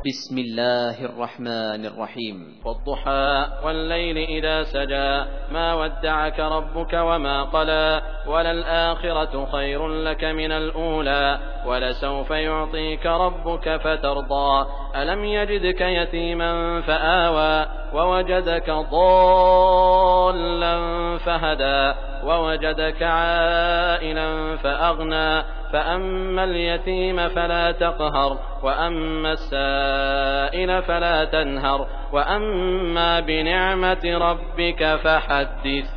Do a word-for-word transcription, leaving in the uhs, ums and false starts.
بسم الله الرحمن الرحيم. والضحى والليل إذا سجى ما ودعك ربك وما قلى وللآخرة خير لك من الأولى ولسوف يعطيك ربك فترضى ألم يجدك يتيما فآوى ووجدك ضالا فهدى ووجدك عائلا فأغنى فأما اليتيم فلا تقهر وأما السائل فلا تنهر وأما بنعمة ربك فحدث.